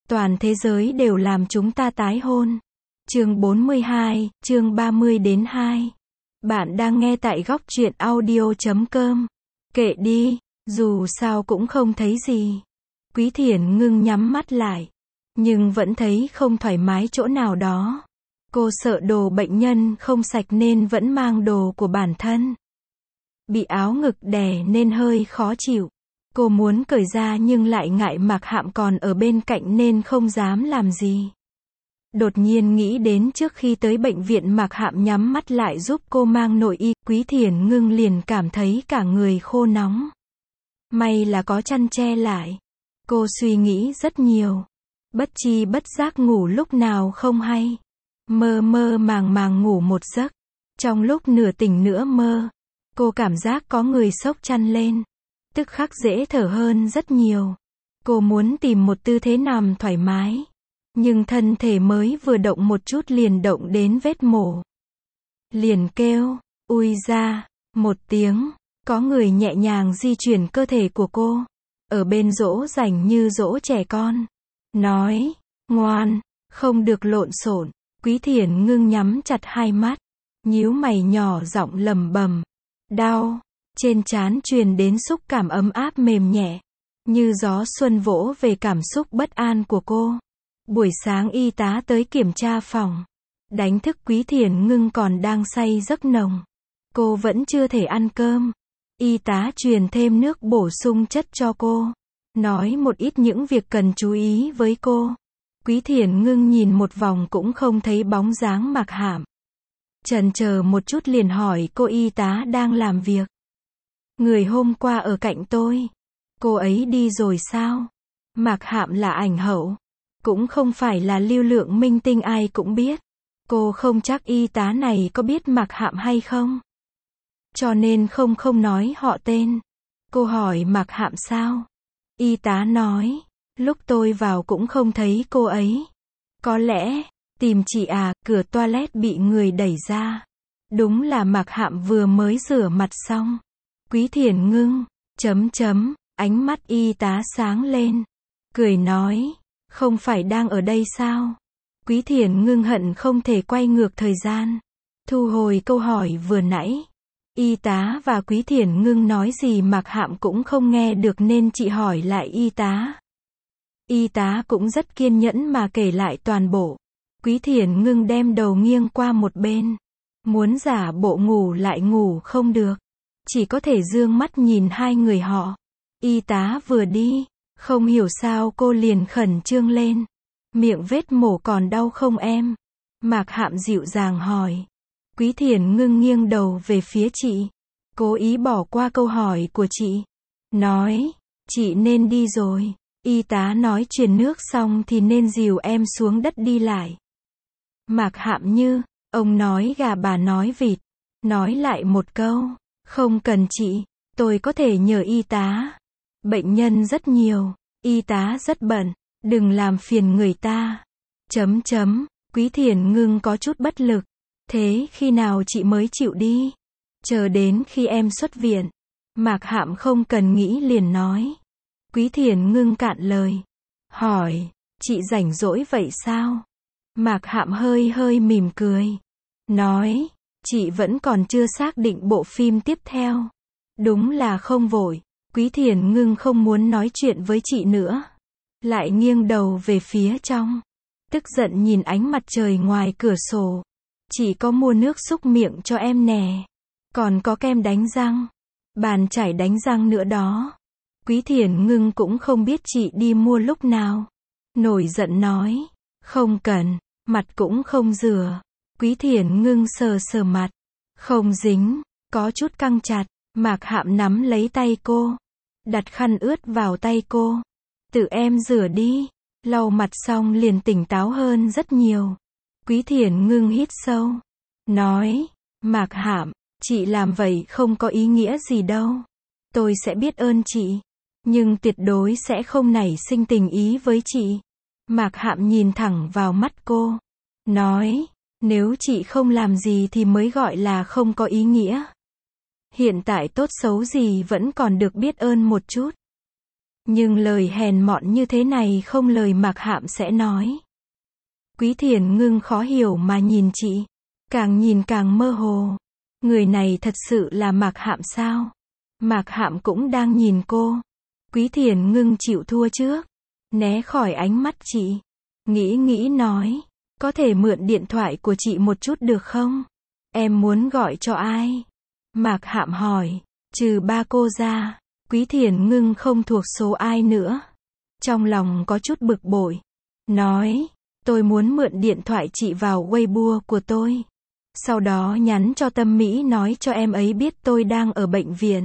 Toàn thế giới đều làm chúng ta tái hôn. Chương 42, chương 30-2. Bạn đang nghe tại góc truyện audio.com. Kệ đi, dù sao cũng không thấy gì. Quý Thiển Ngưng nhắm mắt lại, nhưng vẫn thấy không thoải mái chỗ nào đó. Cô sợ đồ bệnh nhân không sạch nên vẫn mang đồ của bản thân. Bị áo ngực đè nên hơi khó chịu. Cô muốn cởi ra nhưng lại ngại Mạc Hạm còn ở bên cạnh nên không dám làm gì. Đột nhiên nghĩ đến trước khi tới bệnh viện Mạc Hạm nhắm mắt lại giúp cô mang nội y, Quý Thiển Ngưng liền cảm thấy cả người khô nóng. May là có chăn che lại. Cô suy nghĩ rất nhiều. Bất chi bất giác ngủ lúc nào không hay. Mơ mơ màng màng ngủ một giấc. Trong lúc nửa tỉnh nửa mơ, cô cảm giác có người xốc chăn lên. Tức khắc dễ thở hơn rất nhiều. Cô muốn tìm một tư thế nằm thoải mái. Nhưng thân thể mới vừa động một chút liền động đến vết mổ. Liền kêu, ui ra, một tiếng. Có người nhẹ nhàng di chuyển cơ thể của cô. Ở bên dỗ dành như dỗ trẻ con. Nói, ngoan, không được lộn xộn. Quý Thiển Ngưng nhắm chặt hai mắt. Nhíu mày nhỏ giọng lẩm bẩm. Đau. Trên trán truyền đến xúc cảm ấm áp mềm nhẹ. Như gió xuân vỗ về cảm xúc bất an của cô. Buổi sáng y tá tới kiểm tra phòng. Đánh thức Quý Thiển Ngưng còn đang say giấc nồng. Cô vẫn chưa thể ăn cơm. Y tá truyền thêm nước bổ sung chất cho cô. Nói một ít những việc cần chú ý với cô. Quý Thiển Ngưng nhìn một vòng cũng không thấy bóng dáng Mạc Hạm. Chần chờ một chút liền hỏi cô y tá đang làm việc. Người hôm qua ở cạnh tôi. Cô ấy đi rồi sao? Mạc Hạm là ảnh hậu. Cũng không phải là lưu lượng minh tinh ai cũng biết. Cô không chắc y tá này có biết Mạc Hạm hay không. Cho nên không nói họ tên. Cô hỏi Mạc Hạm sao? Y tá nói, lúc tôi vào cũng không thấy cô ấy. Có lẽ, tìm chị à, cửa toilet bị người đẩy ra. Đúng là Mạc Hạm vừa mới rửa mặt xong. Quý Thiển Ngưng, ánh mắt y tá sáng lên. Cười nói, không phải đang ở đây sao? Quý Thiển Ngưng hận không thể quay ngược thời gian. Thu hồi câu hỏi vừa nãy. Y tá và Quý Thiển Ngưng nói gì Mạc Hạm cũng không nghe được nên chị hỏi lại y tá. Y tá cũng rất kiên nhẫn mà kể lại toàn bộ. Quý Thiển Ngưng đem đầu nghiêng qua một bên. Muốn giả bộ ngủ lại ngủ không được. Chỉ có thể dương mắt nhìn hai người họ. Y tá vừa đi, không hiểu sao cô liền khẩn trương lên. Miệng vết mổ còn đau không em? Mạc Hạm dịu dàng hỏi. Quý Thiển Ngưng nghiêng đầu về phía chị. Cố ý bỏ qua câu hỏi của chị. Nói, chị nên đi rồi. Y tá nói truyền nước xong thì nên dìu em xuống đất đi lại. Mạc Hạm như, ông nói gà bà nói vịt. Nói lại một câu, không cần chị, tôi có thể nhờ y tá. Bệnh nhân rất nhiều, y tá rất bận, đừng làm phiền người ta. Quý Thiển Ngưng có chút bất lực. Thế khi nào chị mới chịu đi? Chờ đến khi em xuất viện. Mạc Hạm không cần nghĩ liền nói. Quý Thiển Ngưng cạn lời. Hỏi, chị rảnh rỗi vậy sao? Mạc Hạm hơi mỉm cười. Nói, chị vẫn còn chưa xác định bộ phim tiếp theo. Đúng là không vội. Quý Thiển Ngưng không muốn nói chuyện với chị nữa. Lại nghiêng đầu về phía trong. Tức giận nhìn ánh mặt trời ngoài cửa sổ. Chị có mua nước súc miệng cho em nè. Còn có kem đánh răng. Bàn chải đánh răng nữa đó. Quý Thiển Ngưng cũng không biết chị đi mua lúc nào. Nổi giận nói. Không cần, mặt cũng không rửa. Quý Thiển Ngưng sờ mặt. Không dính, có chút căng chặt. Mạc Hạm nắm lấy tay cô. Đặt khăn ướt vào tay cô. Tự em rửa đi. Lau mặt xong liền tỉnh táo hơn rất nhiều. Quý Thiển Ngưng hít sâu. Nói, Mạc Hạm, chị làm vậy không có ý nghĩa gì đâu. Tôi sẽ biết ơn chị. Nhưng tuyệt đối sẽ không nảy sinh tình ý với chị. Mạc Hạm nhìn thẳng vào mắt cô. Nói, nếu chị không làm gì thì mới gọi là không có ý nghĩa. Hiện tại tốt xấu gì vẫn còn được biết ơn một chút. Nhưng lời hèn mọn như thế này không lời Mạc Hạm sẽ nói. Quý Thiền Ngưng khó hiểu mà nhìn chị. Càng nhìn càng mơ hồ. Người này thật sự là Mạc Hạm sao? Mạc Hạm cũng đang nhìn cô. Quý Thiền Ngưng chịu thua trước. Né khỏi ánh mắt chị. Nghĩ nói. Có thể mượn điện thoại của chị một chút được không? Em muốn gọi cho ai? Mạc Hạm hỏi. Trừ ba cô ra, Quý Thiền Ngưng không thuộc số ai nữa. Trong lòng có chút bực bội. Nói. Tôi muốn mượn điện thoại chị vào Weibo của tôi. Sau đó nhắn cho Tâm Mỹ nói cho em ấy biết tôi đang ở bệnh viện.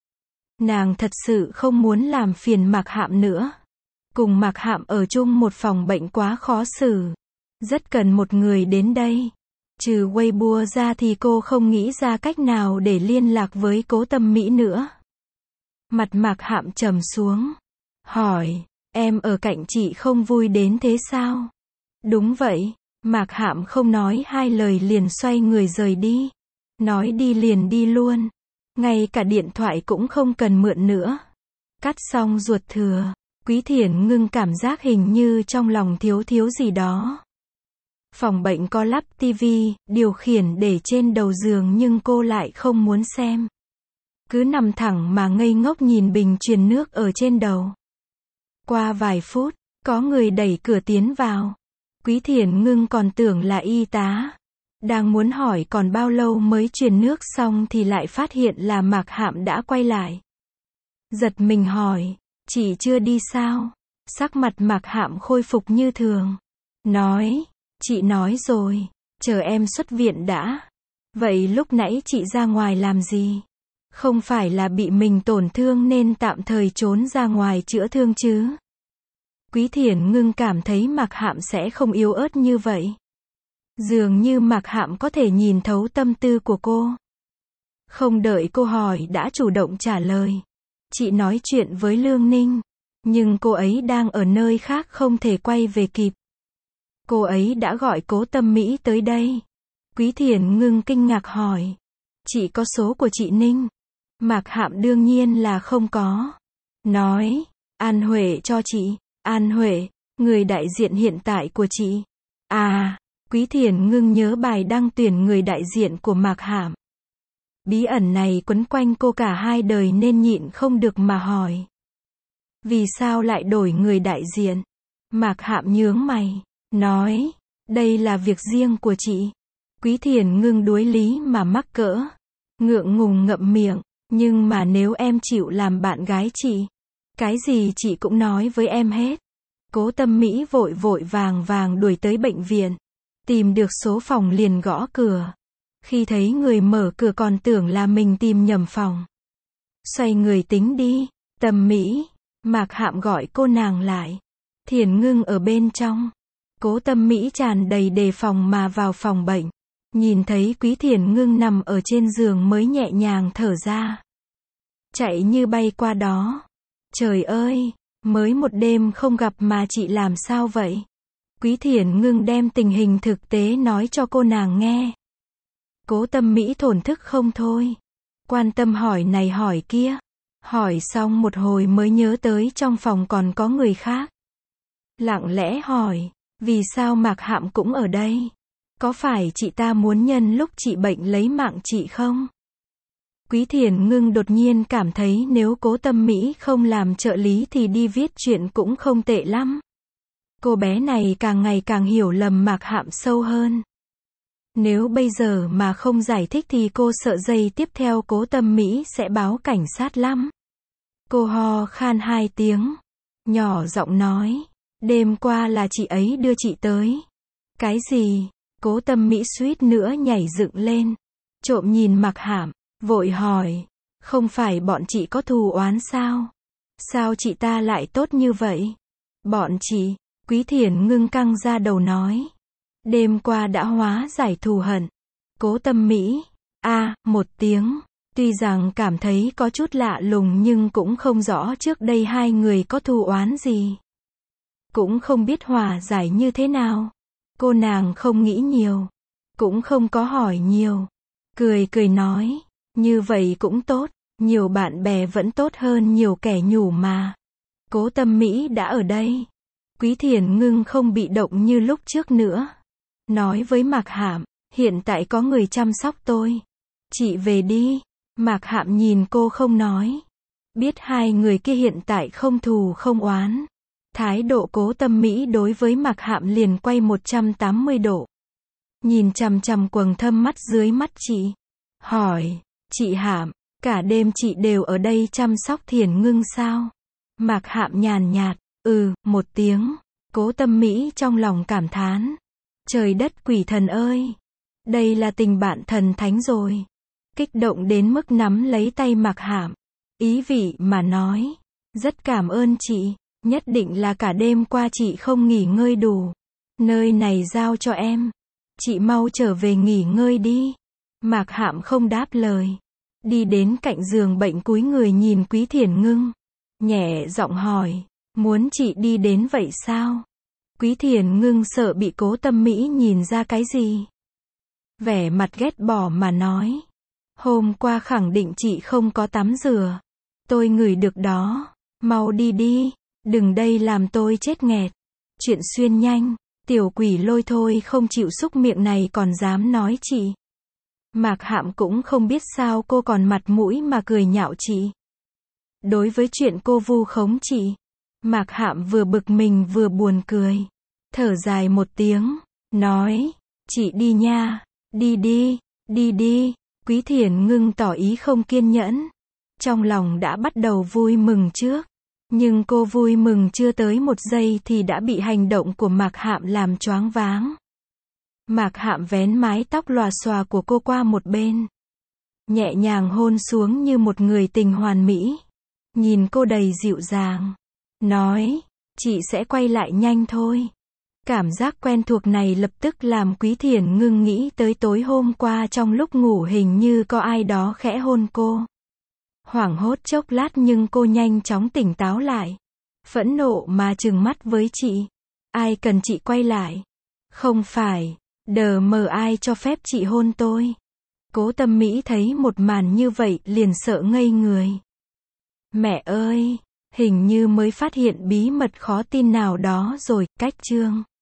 Nàng thật sự không muốn làm phiền Mạc Hạm nữa. Cùng Mạc Hạm ở chung một phòng bệnh quá khó xử. Rất cần một người đến đây. Trừ Weibo ra thì cô không nghĩ ra cách nào để liên lạc với Cố Tâm Mỹ nữa. Mặt Mạc Hạm trầm xuống. Hỏi, em ở cạnh chị không vui đến thế sao? Đúng vậy. Mạc Hạm không nói hai lời liền xoay người rời đi. Nói đi liền đi luôn. Ngay cả điện thoại cũng không cần mượn nữa. Cắt xong ruột thừa. Quý Thiền Ngưng cảm giác hình như trong lòng thiếu gì đó. Phòng bệnh có lắp tivi, điều khiển để trên đầu giường nhưng cô lại không muốn xem. Cứ nằm thẳng mà ngây ngốc nhìn bình truyền nước ở trên đầu. Qua vài phút, có người đẩy cửa tiến vào. Quý Thiền Ngưng còn tưởng là y tá. Đang muốn hỏi còn bao lâu mới truyền nước xong thì lại phát hiện là Mạc Hạm đã quay lại. Giật mình hỏi, chị chưa đi sao? Sắc mặt Mạc Hạm khôi phục như thường. Nói, chị nói rồi, chờ em xuất viện đã. Vậy lúc nãy chị ra ngoài làm gì? Không phải là bị mình tổn thương nên tạm thời trốn ra ngoài chữa thương chứ? Quý Thiền Ngưng cảm thấy Mạc Hạm sẽ không yếu ớt như vậy. Dường như Mạc Hạm có thể nhìn thấu tâm tư của cô. Không đợi cô hỏi đã chủ động trả lời. Chị nói chuyện với Lương Ninh. Nhưng cô ấy đang ở nơi khác không thể quay về kịp. Cô ấy đã gọi Cố Tâm Mỹ tới đây. Quý Thiền Ngưng kinh ngạc hỏi. Chị có số của chị Ninh? Mạc Hạm đương nhiên là không có. Nói, An Huệ cho chị. An Huệ, người đại diện hiện tại của chị. À, Quý Thiền Ngưng nhớ bài đăng tuyển người đại diện của Mạc Hạm. Bí ẩn này quấn quanh cô cả hai đời nên nhịn không được mà hỏi. Vì sao lại đổi người đại diện? Mạc Hạm nhướng mày, nói, đây là việc riêng của chị. Quý Thiền Ngưng đuối lý mà mắc cỡ. Ngượng ngùng ngậm miệng, nhưng mà nếu em chịu làm bạn gái chị, cái gì chị cũng nói với em hết. Cố Tâm Mỹ vội vàng đuổi tới bệnh viện. Tìm được số phòng liền gõ cửa. Khi thấy người mở cửa còn tưởng là mình tìm nhầm phòng. Xoay người tính đi. Tâm Mỹ. Mạc Hạm gọi cô nàng lại. Thiền Ngưng ở bên trong. Cố Tâm Mỹ tràn đầy đề phòng mà vào phòng bệnh. Nhìn thấy Quý Thiền Ngưng nằm ở trên giường mới nhẹ nhàng thở ra. Chạy như bay qua đó. Trời ơi, mới một đêm không gặp mà chị làm sao vậy? Quý Thiền Ngưng đem tình hình thực tế nói cho cô nàng nghe. Cố Tâm Mỹ thổn thức không thôi. Quan tâm hỏi này hỏi kia. Hỏi xong một hồi mới nhớ tới trong phòng còn có người khác. Lặng lẽ hỏi, vì sao Mạc Hạm cũng ở đây? Có phải chị ta muốn nhân lúc chị bệnh lấy mạng chị không? Quý Thiền Ngưng đột nhiên cảm thấy nếu Cố Tâm Mỹ không làm trợ lý thì đi viết chuyện cũng không tệ lắm. Cô bé này càng ngày càng hiểu lầm Mạc Hạm sâu hơn. Nếu bây giờ mà không giải thích thì cô sợ giây tiếp theo Cố Tâm Mỹ sẽ báo cảnh sát lắm. Cô ho khan 2 tiếng. Nhỏ giọng nói. Đêm qua là chị ấy đưa chị tới. Cái gì? Cố Tâm Mỹ suýt nữa nhảy dựng lên. Trộm nhìn Mạc Hạm. Vội hỏi. Không phải bọn chị có thù oán sao? Sao chị ta lại tốt như vậy? Bọn chị. Quý Thiền Ngưng căng ra đầu nói. Đêm qua đã hóa giải thù hận. Cố Tâm Mỹ. Một tiếng. Tuy rằng cảm thấy có chút lạ lùng nhưng cũng không rõ trước đây hai người có thù oán gì. Cũng không biết hòa giải như thế nào. Cô nàng không nghĩ nhiều. Cũng không có hỏi nhiều. Cười nói. Như vậy cũng tốt. Nhiều bạn bè vẫn tốt hơn nhiều kẻ nhủ mà. Cố Tâm Mỹ đã ở đây. Quý Thiền Ngưng không bị động như lúc trước nữa. Nói với Mạc Hạm, hiện tại có người chăm sóc tôi. Chị về đi. Mạc Hạm nhìn cô không nói. Biết hai người kia hiện tại không thù không oán. Thái độ Cố Tâm Mỹ đối với Mạc Hạm liền quay 180 độ. Nhìn chằm chằm quầng thâm mắt dưới mắt chị. Hỏi, chị Hạm, cả đêm chị đều ở đây chăm sóc Thiền Ngưng sao? Mạc Hạm nhàn nhạt, một tiếng. Cố Tâm Mỹ trong lòng cảm thán. Trời đất quỷ thần ơi! Đây là tình bạn thần thánh rồi. Kích động đến mức nắm lấy tay Mạc Hạm. Ý vị mà nói. Rất cảm ơn chị. Nhất định là cả đêm qua chị không nghỉ ngơi đủ. Nơi này giao cho em. Chị mau trở về nghỉ ngơi đi. Mạc Hạm không đáp lời. Đi đến cạnh giường bệnh cúi người nhìn Quý Thiền Ngưng. Nhẹ giọng hỏi. Muốn chị đi đến vậy sao? Quý Thiền Ngưng sợ bị Cố Tâm Mỹ nhìn ra cái gì. Vẻ mặt ghét bỏ mà nói. Hôm qua khẳng định chị không có tắm rửa. Tôi ngửi được đó. Mau đi đi. Đừng đây làm tôi chết nghẹt. Chuyện xuyên nhanh. Tiểu quỷ lôi thôi không chịu xúc miệng này còn dám nói chị. Mạc Hạm cũng không biết sao cô còn mặt mũi mà cười nhạo chị. Đối với chuyện cô vu khống chị, Mạc Hạm vừa bực mình vừa buồn cười. Thở dài một tiếng, nói, chị đi nha, đi đi, đi đi. Quý Thiền Ngưng tỏ ý không kiên nhẫn. Trong lòng đã bắt đầu vui mừng trước. Nhưng cô vui mừng chưa tới một giây thì đã bị hành động của Mạc Hạm làm choáng váng. Mạc Hạm vén mái tóc lòa xòa của cô qua một bên. Nhẹ nhàng hôn xuống như một người tình hoàn mỹ. Nhìn cô đầy dịu dàng. Nói, chị sẽ quay lại nhanh thôi. Cảm giác quen thuộc này lập tức làm Quý Thiền Ngưng nghĩ tới tối hôm qua trong lúc ngủ hình như có ai đó khẽ hôn cô. Hoảng hốt chốc lát nhưng cô nhanh chóng tỉnh táo lại. Phẫn nộ mà trừng mắt với chị. Ai cần chị quay lại? Không phải, đờ mờ ai cho phép chị hôn tôi? Cố Tâm Mỹ thấy một màn như vậy liền sợ ngây người. Mẹ ơi, hình như mới phát hiện bí mật khó tin nào đó rồi, cách chương.